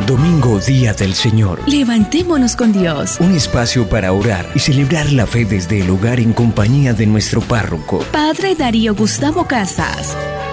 Domingo, Día del Señor. Levantémonos con Dios. Un espacio para orar y celebrar la fe desde el hogar en compañía de nuestro párroco, Padre Darío Gustavo Casas.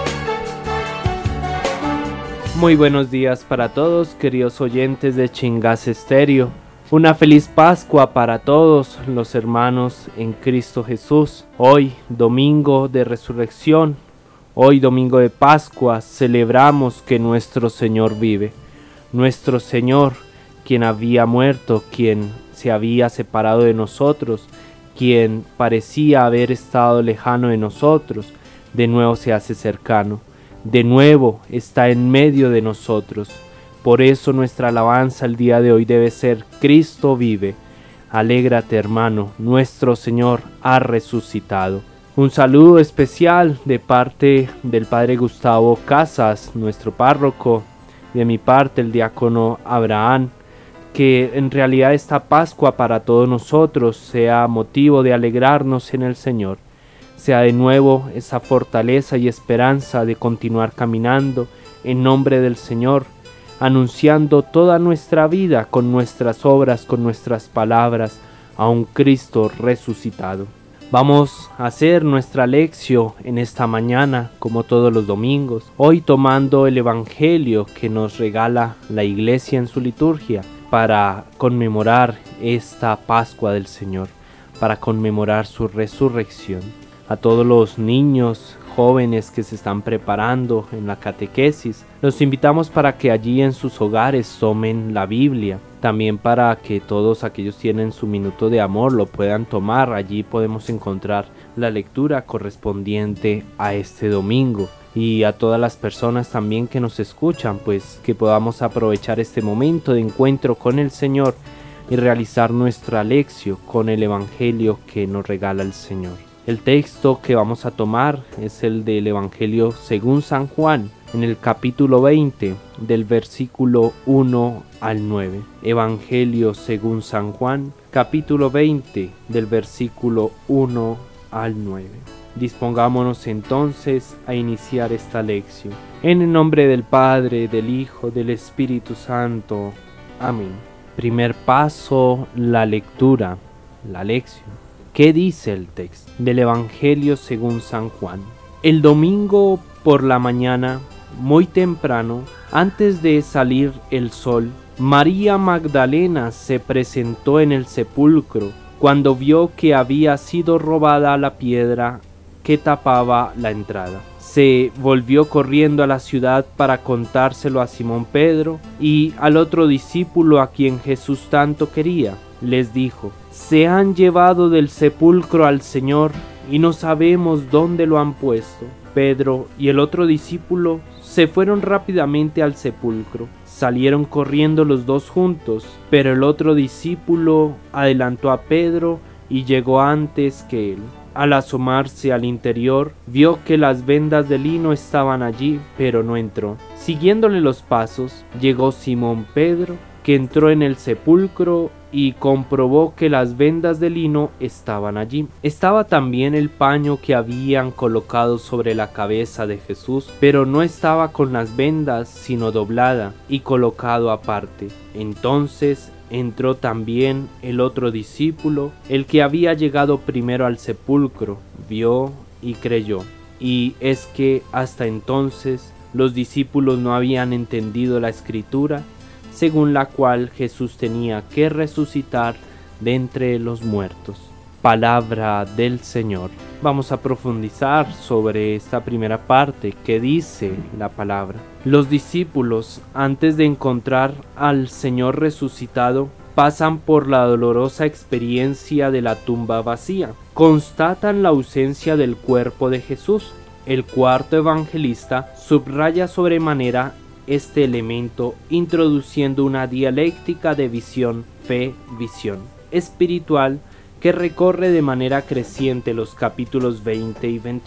Muy buenos días para todos, queridos oyentes de Chingas Estéreo. Una feliz Pascua para todos los hermanos en Cristo Jesús. Hoy, domingo de resurrección, hoy domingo de Pascua, celebramos que nuestro Señor vive. Nuestro Señor, quien había muerto, quien se había separado de nosotros, quien parecía haber estado lejano de nosotros, de nuevo se hace cercano, de nuevo está en medio de nosotros. Por eso nuestra alabanza el día de hoy debe ser: Cristo vive. Alégrate, hermano, nuestro Señor ha resucitado. Un saludo especial de parte del Padre Gustavo Casas, nuestro párroco, de mi parte el diácono Abraham, que en realidad esta Pascua para todos nosotros sea motivo de alegrarnos en el Señor, sea de nuevo esa fortaleza y esperanza de continuar caminando en nombre del Señor, anunciando toda nuestra vida con nuestras obras, con nuestras palabras, a un Cristo resucitado. Vamos a hacer nuestra lección en esta mañana, como todos los domingos, hoy tomando el Evangelio que nos regala la Iglesia en su liturgia para conmemorar esta Pascua del Señor, para conmemorar su resurrección. A todos los niños, jóvenes que se están preparando en la catequesis, los invitamos para que allí en sus hogares tomen la Biblia. También para que todos aquellos que tienen su minuto de amor lo puedan tomar. Allí podemos encontrar la lectura correspondiente a este domingo. Y a todas las personas también que nos escuchan, pues que podamos aprovechar este momento de encuentro con el Señor y realizar nuestra lección con el Evangelio que nos regala el Señor. El texto que vamos a tomar es el del Evangelio según San Juan, en el capítulo 20, del versículo 1 al 9. Evangelio según San Juan, capítulo 20, del versículo 1 al 9. Dispongámonos entonces a iniciar esta lección. En el nombre del Padre, del Hijo, del Espíritu Santo. Amén. Primer paso, la lectura, la lección. ¿Qué dice el texto del Evangelio según San Juan? El domingo por la mañana, muy temprano, antes de salir el sol, María Magdalena se presentó en el sepulcro cuando vio que había sido robada la piedra que tapaba la entrada. Se volvió corriendo a la ciudad para contárselo a Simón Pedro y al otro discípulo a quien Jesús tanto quería. Les dijo: se han llevado del sepulcro al Señor y no sabemos dónde lo han puesto. Pedro y el otro discípulo se fueron rápidamente al sepulcro. Salieron corriendo los dos juntos, pero el otro discípulo adelantó a Pedro y llegó antes que él. Al asomarse al interior, vio que las vendas de lino estaban allí, pero no entró. Siguiéndole los pasos, llegó Simón Pedro, que entró en el sepulcro y comprobó que las vendas de lino estaban allí. Estaba también el paño que habían colocado sobre la cabeza de Jesús, pero no estaba con las vendas, sino doblada y colocado aparte. Entonces entró también el otro discípulo, el que había llegado primero al sepulcro, vio y creyó. Y es que hasta entonces los discípulos no habían entendido la Escritura, según la cual Jesús tenía que resucitar de entre los muertos. Palabra del Señor. Vamos a profundizar sobre esta primera parte que dice la palabra. Los discípulos, antes de encontrar al Señor resucitado, pasan por la dolorosa experiencia de la tumba vacía. Constatan la ausencia del cuerpo de Jesús. El cuarto evangelista subraya sobremanera este elemento, introduciendo una dialéctica de visión, fe, visión espiritual que recorre de manera creciente los capítulos 20 y 21.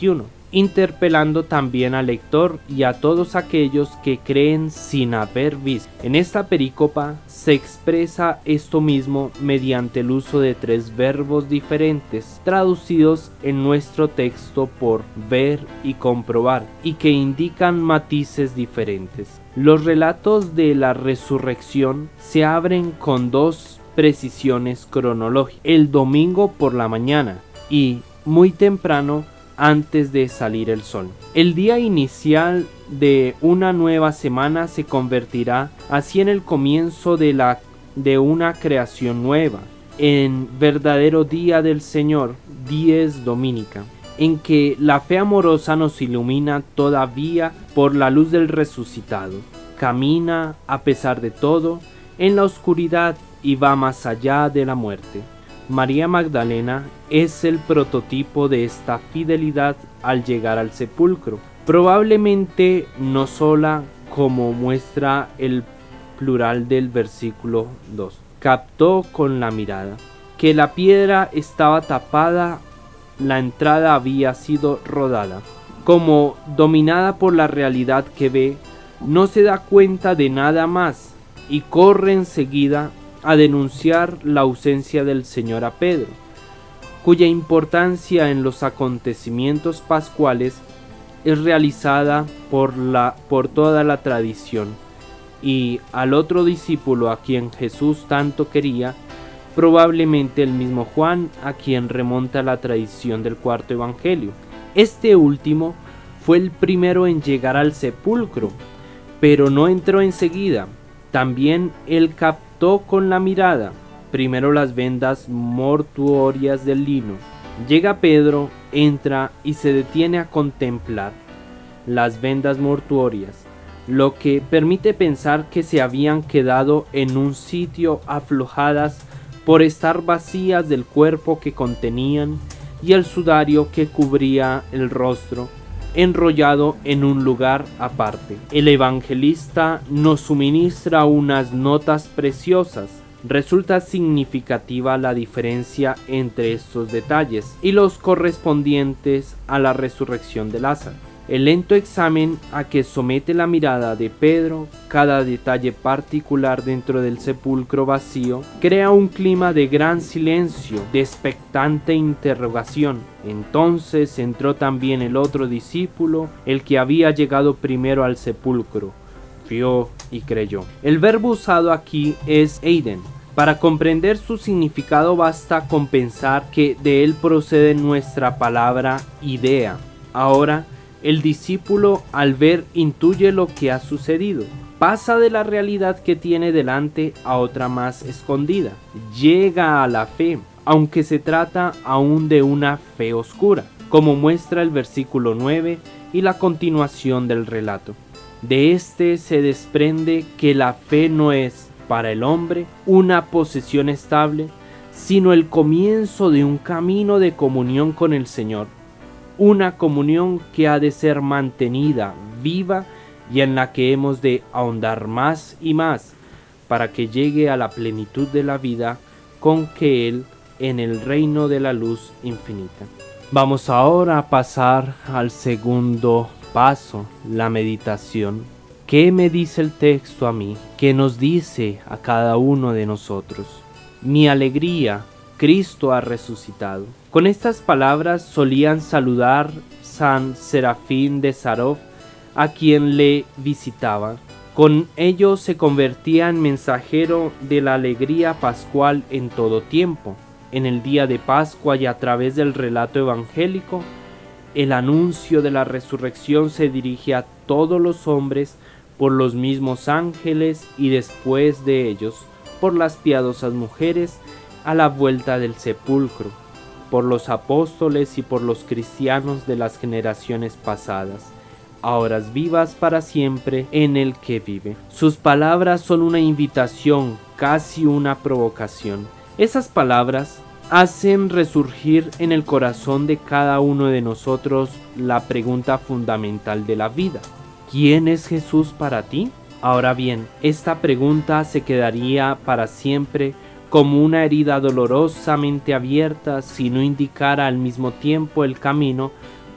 interpelando también al lector y a todos aquellos que creen sin haber visto. En esta perícopa se expresa esto mismo mediante el uso de 3 verbos diferentes, traducidos en nuestro texto por ver y comprobar, y que indican matices diferentes. Los relatos de la resurrección se abren con 2 precisiones cronológicas: el domingo por la mañana y muy temprano antes de salir el sol. El día inicial de una nueva semana se convertirá así en el comienzo de una creación nueva, en verdadero día del Señor, dies dominica, en que la fe amorosa nos ilumina todavía por la luz del resucitado. Camina, a pesar de todo, en la oscuridad y va más allá de la muerte. María Magdalena es el prototipo de esta fidelidad al llegar al sepulcro, probablemente no sola, como muestra el plural del versículo 2. Captó con la mirada que la piedra estaba tapada, la entrada había sido rodada. Como dominada por la realidad que ve, no se da cuenta de nada más y corre enseguida a denunciar la ausencia del Señor a Pedro, cuya importancia en los acontecimientos pascuales es realizada por toda la tradición, y al otro discípulo a quien Jesús tanto quería, probablemente el mismo Juan, a quien remonta la tradición del 4º Evangelio. Este último fue el primero en llegar al sepulcro, pero no entró enseguida. También él captó con la mirada primero las vendas mortuorias del lino. Llega Pedro, entra y se detiene a contemplar las vendas mortuorias, lo que permite pensar que se habían quedado en un sitio aflojadas por estar vacías del cuerpo que contenían y el sudario que cubría el rostro, enrollado en un lugar aparte. El evangelista nos suministra unas notas preciosas. Resulta significativa la diferencia entre estos detalles y los correspondientes a la resurrección de Lázaro. El lento examen a que somete la mirada de Pedro cada detalle particular dentro del sepulcro vacío crea un clima de gran silencio, de expectante interrogación. Entonces entró también el otro discípulo, el que había llegado primero al sepulcro. Vio y creyó. El verbo usado aquí es eiden. Para comprender su significado basta con pensar que de él procede nuestra palabra idea. Ahora, el discípulo al ver intuye lo que ha sucedido. Pasa de la realidad que tiene delante a otra más escondida. Llega a la fe, aunque se trata aún de una fe oscura, como muestra el versículo 9 y la continuación del relato. De este se desprende que la fe no es, para el hombre, una posesión estable, sino el comienzo de un camino de comunión con el Señor. Una comunión que ha de ser mantenida viva y en la que hemos de ahondar más y más para que llegue a la plenitud de la vida con que Él en el reino de la luz infinita. Vamos ahora a pasar al segundo paso, la meditación. ¿Qué me dice el texto a mí? ¿Qué nos dice a cada uno de nosotros? Mi alegría, Cristo ha resucitado. Con estas palabras solían saludar San Serafín de Sarov a quien le visitaba. Con ello se convertía en mensajero de la alegría pascual en todo tiempo. En el día de Pascua y a través del relato evangélico, el anuncio de la resurrección se dirige a todos los hombres por los mismos ángeles y después de ellos por las piadosas mujeres a la vuelta del sepulcro, por los apóstoles y por los cristianos de las generaciones pasadas, ahora vivas para siempre en el que vive. Sus palabras son una invitación, casi una provocación. Esas palabras hacen resurgir en el corazón de cada uno de nosotros la pregunta fundamental de la vida: ¿quién es Jesús para ti? Ahora bien, esta pregunta se quedaría para siempre como una herida dolorosamente abierta si no indicara al mismo tiempo el camino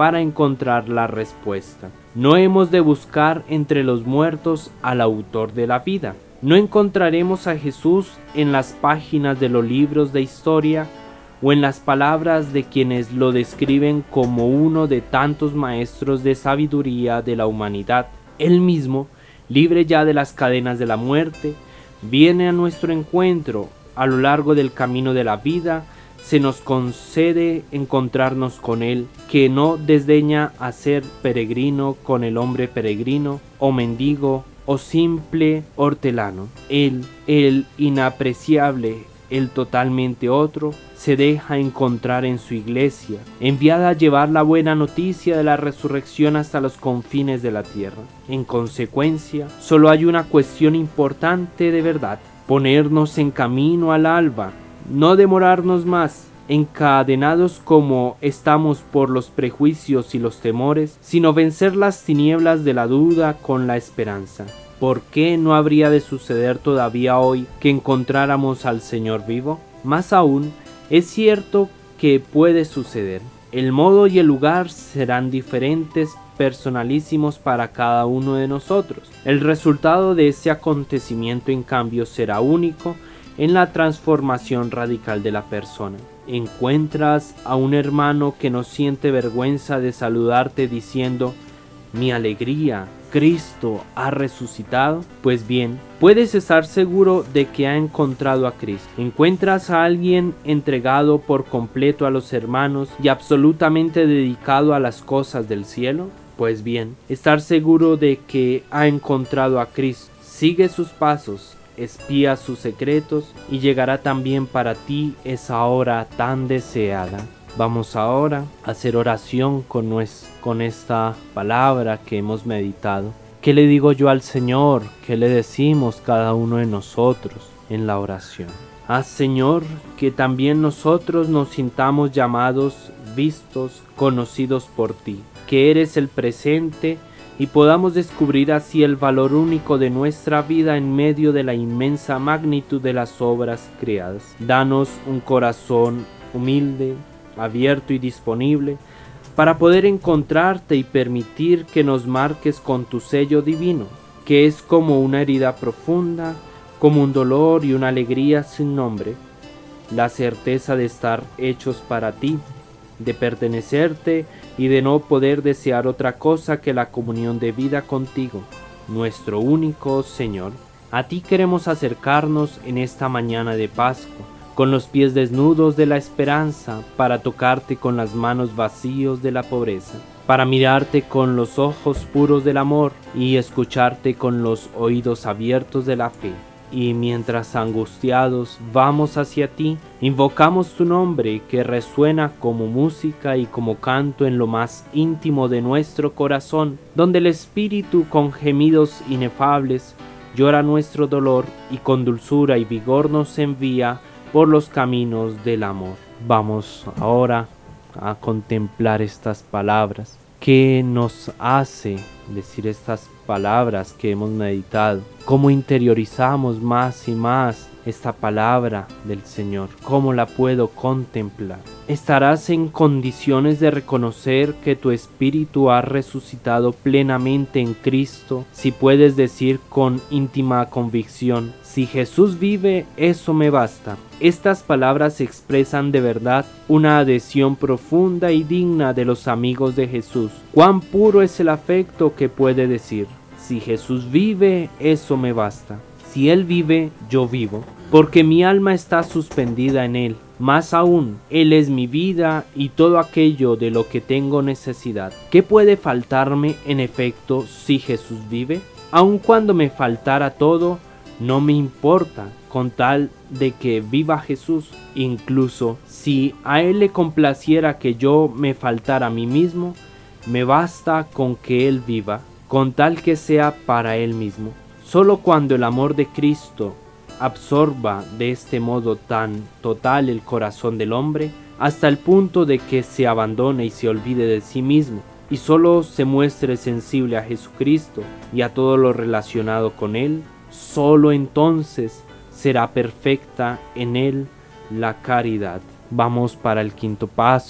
para encontrar la respuesta. No hemos de buscar entre los muertos al autor de la vida. No encontraremos a Jesús en las páginas de los libros de historia o en las palabras de quienes lo describen como uno de tantos maestros de sabiduría de la humanidad. Él mismo, libre ya de las cadenas de la muerte, viene a nuestro encuentro. A lo largo del camino de la vida se nos concede encontrarnos con Él, que no desdeña hacer peregrino con el hombre peregrino o mendigo o simple hortelano. Él, el inapreciable, el totalmente otro, se deja encontrar en su iglesia, enviada a llevar la buena noticia de la resurrección hasta los confines de la tierra. En consecuencia, solo hay una cuestión importante de verdad: ponernos en camino al alba, no demorarnos más, encadenados como estamos por los prejuicios y los temores, sino vencer las tinieblas de la duda con la esperanza. ¿Por qué no habría de suceder todavía hoy que encontráramos al Señor vivo? Más aún, es cierto que puede suceder. El modo y el lugar serán diferentes, personalísimos para cada uno de nosotros. El resultado de ese acontecimiento, en cambio, será único en la transformación radical de la persona. Encuentras a un hermano que no siente vergüenza de saludarte diciendo: «Mi alegría, Cristo ha resucitado». Pues bien, puedes estar seguro de que ha encontrado a Cristo. Encuentras a alguien entregado por completo a los hermanos y absolutamente dedicado a las cosas del cielo. Pues bien, estar seguro de que ha encontrado a Cristo. Sigue sus pasos, espía sus secretos y llegará también para ti esa hora tan deseada. Vamos ahora a hacer oración con esta palabra que hemos meditado. ¿Qué le digo yo al Señor? ¿Qué le decimos cada uno de nosotros en la oración? Haz, Señor, que también nosotros nos sintamos llamados, vistos, conocidos por ti, que eres el presente, y podamos descubrir así el valor único de nuestra vida en medio de la inmensa magnitud de las obras creadas. Danos un corazón humilde, abierto y disponible para poder encontrarte y permitir que nos marques con tu sello divino, que es como una herida profunda, como un dolor y una alegría sin nombre, la certeza de estar hechos para ti, de pertenecerte y de no poder desear otra cosa que la comunión de vida contigo, nuestro único Señor. A ti queremos acercarnos en esta mañana de Pascua, con los pies desnudos de la esperanza, para tocarte con las manos vacíos de la pobreza, para mirarte con los ojos puros del amor y escucharte con los oídos abiertos de la fe. Y mientras angustiados vamos hacia ti, invocamos tu nombre que resuena como música y como canto en lo más íntimo de nuestro corazón, donde el Espíritu con gemidos inefables llora nuestro dolor y con dulzura y vigor nos envía por los caminos del amor. Vamos ahora a contemplar estas palabras. ¿Qué nos hace decir estas palabras que hemos meditado? ¿Cómo interiorizamos más y más esta palabra del Señor? ¿Cómo la puedo contemplar? Estarás en condiciones de reconocer que tu espíritu ha resucitado plenamente en Cristo si puedes decir con íntima convicción: si Jesús vive, eso me basta. Estas palabras expresan de verdad una adhesión profunda y digna de los amigos de Jesús. Cuán puro es el afecto que puede decir: si Jesús vive, eso me basta. Si Él vive, yo vivo, porque mi alma está suspendida en Él. Más aún, Él es mi vida y todo aquello de lo que tengo necesidad. ¿Qué puede faltarme, en efecto, si Jesús vive? Aun cuando me faltara todo, no me importa, con tal de que viva Jesús. Incluso si a Él le complaciera que yo me faltara a mí mismo, me basta con que Él viva, con tal que sea para Él mismo. Solo cuando el amor de Cristo absorba de este modo tan total el corazón del hombre, hasta el punto de que se abandone y se olvide de sí mismo, y solo se muestre sensible a Jesucristo y a todo lo relacionado con Él, solo entonces será perfecta en Él la caridad. Vamos para el quinto paso,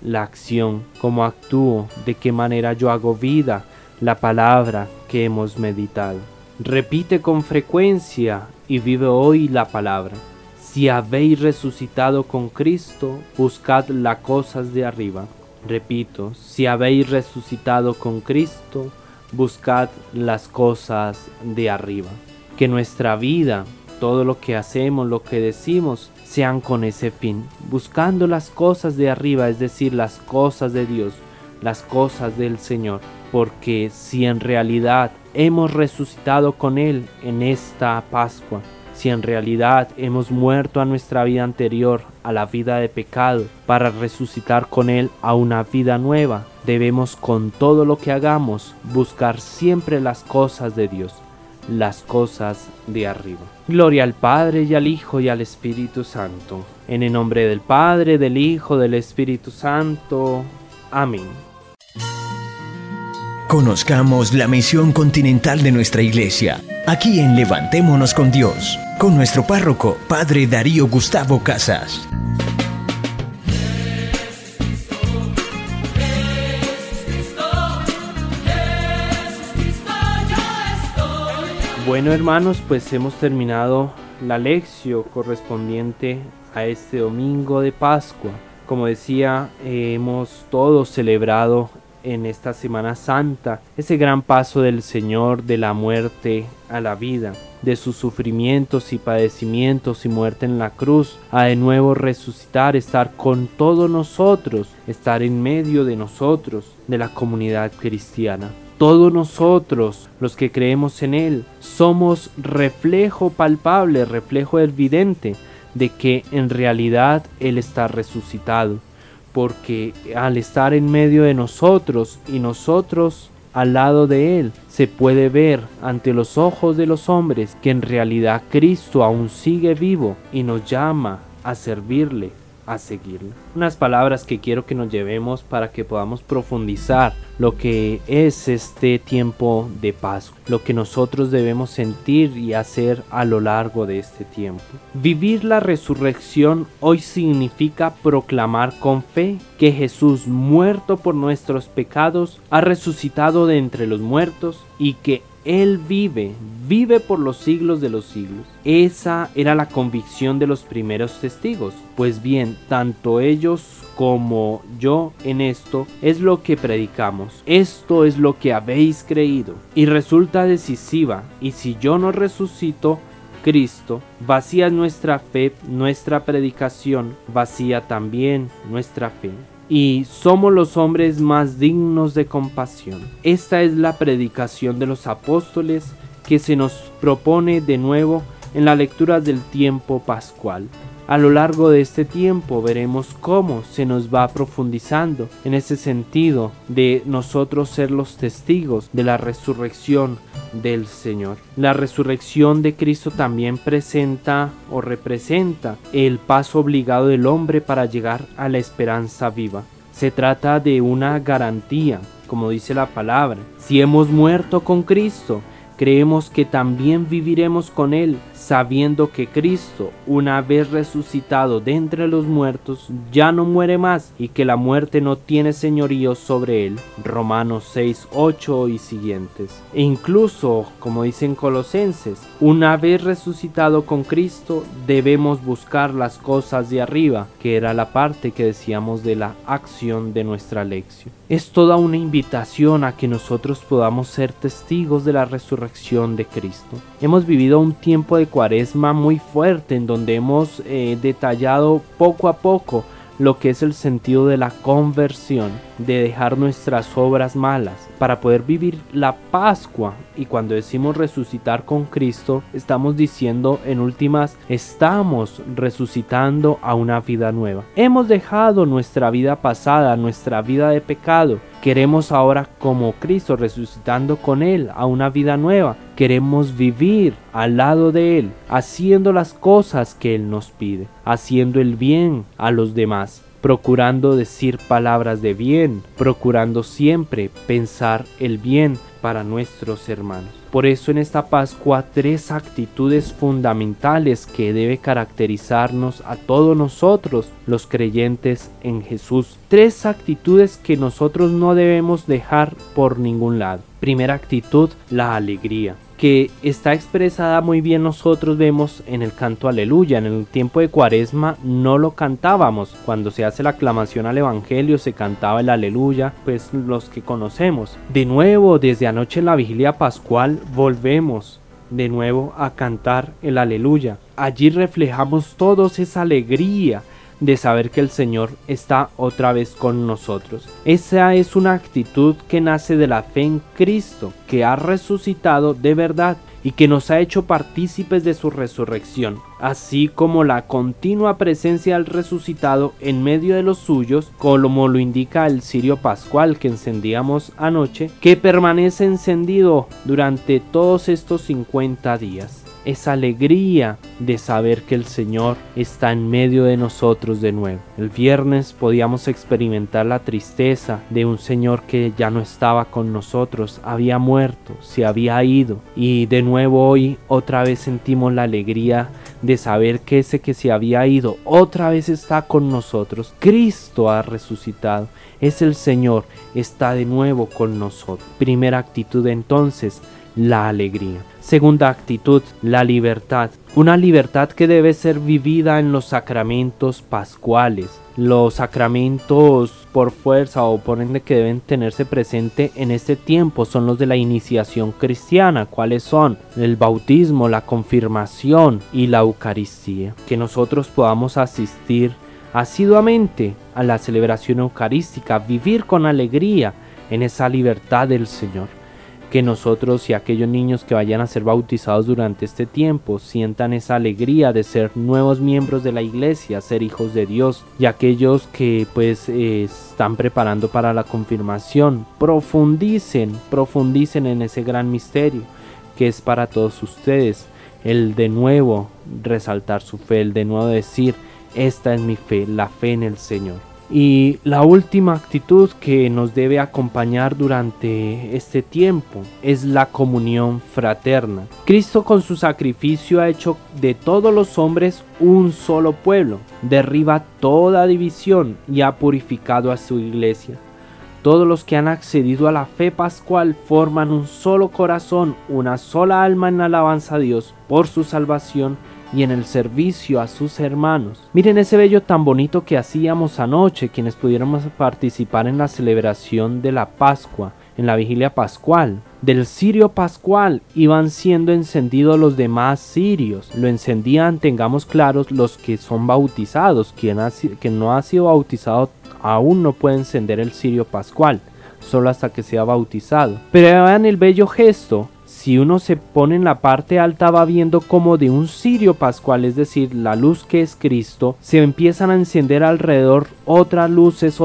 la acción, cómo actúo, de qué manera yo hago vida la palabra que hemos meditado. Repite con frecuencia y vive hoy la palabra. Si habéis resucitado con Cristo, buscad las cosas de arriba. Repito, si habéis resucitado con Cristo, buscad las cosas de arriba. Que nuestra vida, todo lo que hacemos, lo que decimos, sean con ese fin, buscando las cosas de arriba, es decir, las cosas de Dios, las cosas del Señor. Porque si en realidad hemos resucitado con Él en esta Pascua, si en realidad hemos muerto a nuestra vida anterior, a la vida de pecado, para resucitar con Él a una vida nueva, debemos con todo lo que hagamos buscar siempre las cosas de Dios, las cosas de arriba. Gloria al Padre y al Hijo y al Espíritu Santo. En el nombre del Padre, del Hijo, del Espíritu Santo. Amén. Conozcamos la misión continental de nuestra iglesia, aquí en Levantémonos con Dios, con nuestro párroco, Padre Darío Gustavo Casas. Bueno, hermanos, pues hemos terminado la lección correspondiente a este domingo de Pascua. Como decía, hemos todos celebrado en esta Semana Santa ese gran paso del Señor de la muerte a la vida, de sus sufrimientos y padecimientos y muerte en la cruz, a de nuevo resucitar, estar con todos nosotros, estar en medio de nosotros, de la comunidad cristiana. Todos nosotros, los que creemos en Él, somos reflejo palpable, reflejo evidente de que en realidad Él está resucitado. Porque al estar en medio de nosotros y nosotros al lado de Él, se puede ver ante los ojos de los hombres que en realidad Cristo aún sigue vivo y nos llama a servirle, a seguirle. Unas palabras que quiero que nos llevemos para que podamos profundizar lo que es este tiempo de Pascua, lo que nosotros debemos sentir y hacer a lo largo de este tiempo. Vivir la resurrección hoy significa proclamar con fe que Jesús, muerto por nuestros pecados, ha resucitado de entre los muertos y que Él vive por los siglos de los siglos. Esa era la convicción de los primeros testigos. Pues bien, tanto ellos como yo en esto es lo que predicamos. Esto es lo que habéis creído y resulta decisiva. Y si yo no resucito Cristo, vacía es nuestra fe, nuestra predicación, vacía también nuestra fe. Y somos los hombres más dignos de compasión. Esta es la predicación de los apóstoles que se nos propone de nuevo en las lecturas del tiempo pascual. A lo largo de este tiempo veremos cómo se nos va profundizando en ese sentido de nosotros ser los testigos de la resurrección del Señor. La resurrección de Cristo también presenta o representa el paso obligado del hombre para llegar a la esperanza viva. Se trata de una garantía, como dice la palabra. Si hemos muerto con Cristo, creemos que también viviremos con Él, sabiendo que Cristo, una vez resucitado de entre los muertos, ya no muere más y que la muerte no tiene señorío sobre Él. Romanos 6, 8 y siguientes. E incluso, como dicen Colosenses, una vez resucitado con Cristo, debemos buscar las cosas de arriba, que era la parte que decíamos de la acción de nuestra lección. Es toda una invitación a que nosotros podamos ser testigos de la resurrección de Cristo. Hemos vivido un tiempo de Cuaresma muy fuerte en donde hemos detallado poco a poco lo que es el sentido de la conversión, de dejar nuestras obras malas para poder vivir la Pascua. Y cuando decimos resucitar con Cristo, estamos diciendo en últimas, estamos resucitando a una vida nueva. Hemos dejado nuestra vida pasada, nuestra vida de pecado. Queremos ahora, como Cristo, resucitando con Él a una vida nueva. Queremos vivir al lado de Él, haciendo las cosas que Él nos pide, haciendo el bien a los demás. procurando decir palabras de bien, procurando siempre pensar el bien para nuestros hermanos. Por eso en esta Pascua 3 actitudes fundamentales que debe caracterizarnos a todos nosotros, los creyentes en Jesús. 3 actitudes que nosotros no debemos dejar por ningún lado. Primera actitud, la alegría, que está expresada muy bien, nosotros vemos en el canto Aleluya. En el tiempo de Cuaresma no lo cantábamos, cuando se hace la aclamación al Evangelio se cantaba el Aleluya, pues los que conocemos. De nuevo, desde anoche en la vigilia pascual volvemos de nuevo a cantar el Aleluya. Allí reflejamos todos esa alegría de saber que el Señor está otra vez con nosotros. Esa es una actitud que nace de la fe en Cristo, que ha resucitado de verdad y que nos ha hecho partícipes de su resurrección, así como la continua presencia del resucitado en medio de los suyos, como lo indica el cirio pascual que encendíamos anoche, que permanece encendido durante todos estos 50 días. Esa alegría de saber que el Señor está en medio de nosotros de nuevo. El viernes podíamos experimentar la tristeza de un Señor que ya no estaba con nosotros, había muerto, se había ido, y de nuevo hoy otra vez sentimos la alegría de saber que ese que se había ido otra vez está con nosotros. Cristo ha resucitado, es el Señor, está de nuevo con nosotros. Primera actitud entonces, la alegría. Segunda actitud, la libertad. Una libertad que debe ser vivida en los sacramentos pascuales. Los sacramentos por fuerza o por ende que deben tenerse presente en este tiempo son los de la iniciación cristiana. ¿Cuáles son? El bautismo, la confirmación y la Eucaristía. Que nosotros podamos asistir asiduamente a la celebración eucarística, vivir con alegría en esa libertad del Señor. Que nosotros y aquellos niños que vayan a ser bautizados durante este tiempo sientan esa alegría de ser nuevos miembros de la iglesia, ser hijos de Dios, y aquellos que están preparando para la confirmación, profundicen en ese gran misterio que es para todos ustedes, el de nuevo resaltar su fe, el de nuevo decir, esta es mi fe, la fe en el Señor. Y la última actitud que nos debe acompañar durante este tiempo es la comunión fraterna. Cristo con su sacrificio ha hecho de todos los hombres un solo pueblo, derriba toda división y ha purificado a su iglesia. Todos los que han accedido a la fe pascual forman un solo corazón, una sola alma en alabanza a Dios por su salvación y en el servicio a sus hermanos. Miren ese bello tan bonito que hacíamos anoche, quienes pudiéramos participar en la celebración de la Pascua, en la vigilia pascual. Del cirio pascual iban siendo encendidos los demás cirios. Lo encendían, tengamos claros, los que son bautizados. Quien no ha sido bautizado aún no puede encender el cirio pascual, solo hasta que sea bautizado. Pero vean el bello gesto. Si uno se pone en la parte alta va viendo como de un cirio pascual, es decir, la luz que es Cristo, se empiezan a encender alrededor otras luces,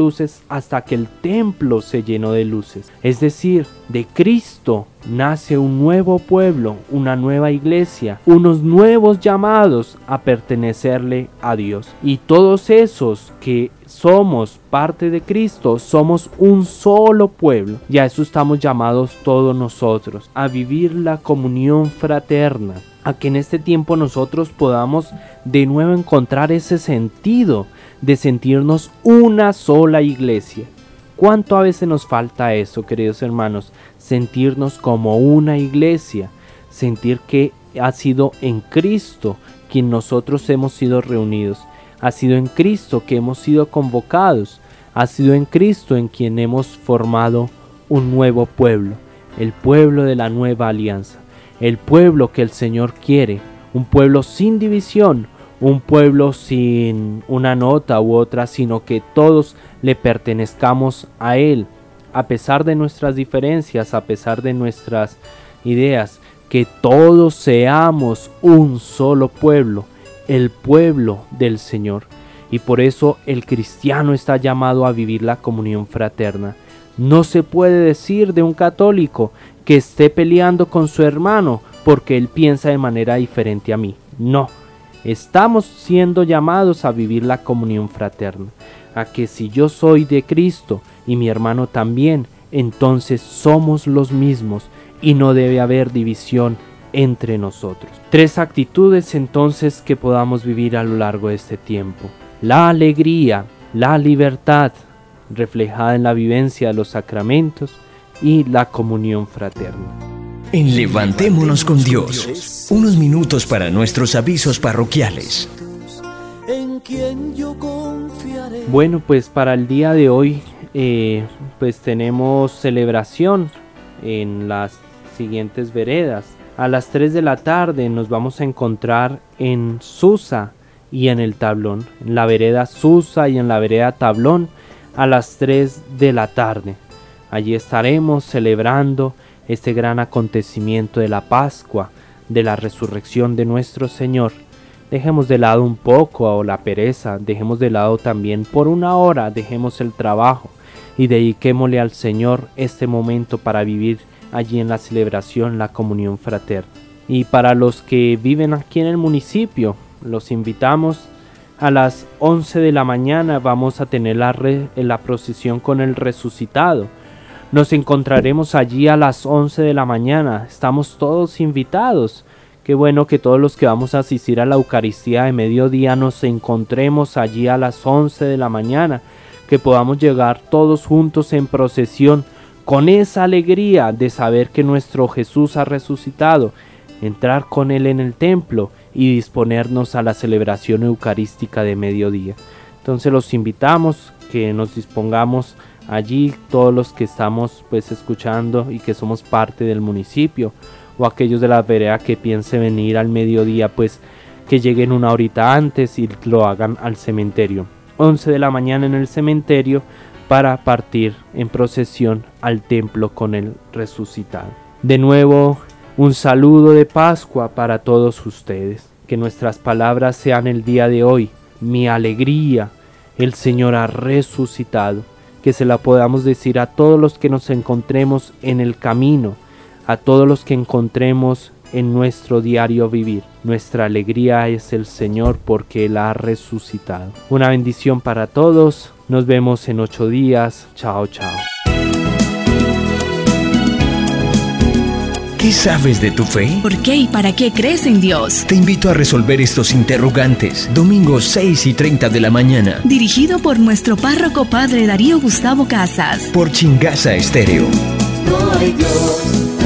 hasta que el templo se llenó de luces. Es decir, de Cristo nace un nuevo pueblo, una nueva iglesia, unos nuevos llamados a pertenecerle a Dios. Y todos esos que somos parte de Cristo, somos un solo pueblo. Y a eso estamos llamados todos nosotros, a vivir la comunión fraterna, a que en este tiempo nosotros podamos de nuevo encontrar ese sentido de sentirnos una sola iglesia. ¿Cuánto a veces nos falta eso, queridos hermanos? Sentirnos como una iglesia, sentir que ha sido en Cristo quien nosotros hemos sido reunidos, ha sido en Cristo que hemos sido convocados, ha sido en Cristo en quien hemos formado un nuevo pueblo, el pueblo de la nueva alianza, el pueblo que el Señor quiere, un pueblo sin división, un pueblo sin una nota u otra, sino que todos le pertenezcamos a Él, a pesar de nuestras diferencias, a pesar de nuestras ideas, que todos seamos un solo pueblo, el pueblo del Señor. Y por eso el cristiano está llamado a vivir la comunión fraterna. No se puede decir de un católico que esté peleando con su hermano porque él piensa de manera diferente a mí. No. Estamos siendo llamados a vivir la comunión fraterna, a que si yo soy de Cristo y mi hermano también, entonces somos los mismos y no debe haber división entre nosotros. 3 actitudes entonces que podamos vivir a lo largo de este tiempo: la alegría, la libertad, reflejada en la vivencia de los sacramentos, y la comunión fraterna. En Levantémonos con Dios, unos minutos para nuestros avisos parroquiales. Bueno, pues para el día de hoy pues tenemos celebración en las siguientes veredas. A las 3 de la tarde nos vamos a encontrar en Susa y en el Tablón, en la vereda Susa y en la vereda Tablón a las 3 de la tarde. Allí estaremos celebrando este gran acontecimiento de la Pascua, de la resurrección de nuestro Señor. Dejemos de lado un poco la pereza, dejemos de lado también por una hora, dejemos el trabajo y dediquémosle al Señor este momento para vivir allí en la celebración, la comunión fraterna. Y para los que viven aquí en el municipio, los invitamos a las 11 de la mañana, vamos a tener la procesión con el resucitado. Nos encontraremos allí a las 11 de la mañana, estamos todos invitados. Qué bueno que todos los que vamos a asistir a la Eucaristía de mediodía nos encontremos allí a las 11 de la mañana, que podamos llegar todos juntos en procesión con esa alegría de saber que nuestro Jesús ha resucitado, entrar con Él en el templo y disponernos a la celebración eucarística de mediodía. Entonces los invitamos que nos dispongamos allí, todos los que estamos pues escuchando y que somos parte del municipio, o aquellos de la vereda que piensen venir al mediodía, pues que lleguen una horita antes y lo hagan al cementerio. 11 de la mañana en el cementerio para partir en procesión al templo con el resucitado. De nuevo, un saludo de Pascua para todos ustedes. Que nuestras palabras sean el día de hoy: mi alegría, el Señor ha resucitado. Que se la podamos decir a todos los que nos encontremos en el camino, a todos los que encontremos en nuestro diario vivir. Nuestra alegría es el Señor porque Él ha resucitado. Una bendición para todos. Nos vemos en 8 días. Chao, chao. ¿Qué sabes de tu fe? ¿Por qué y para qué crees en Dios? Te invito a resolver estos interrogantes. Domingos 6:30 de la mañana. Dirigido por nuestro párroco Padre Darío Gustavo Casas. Por Chingasa Estéreo. No hay Dios.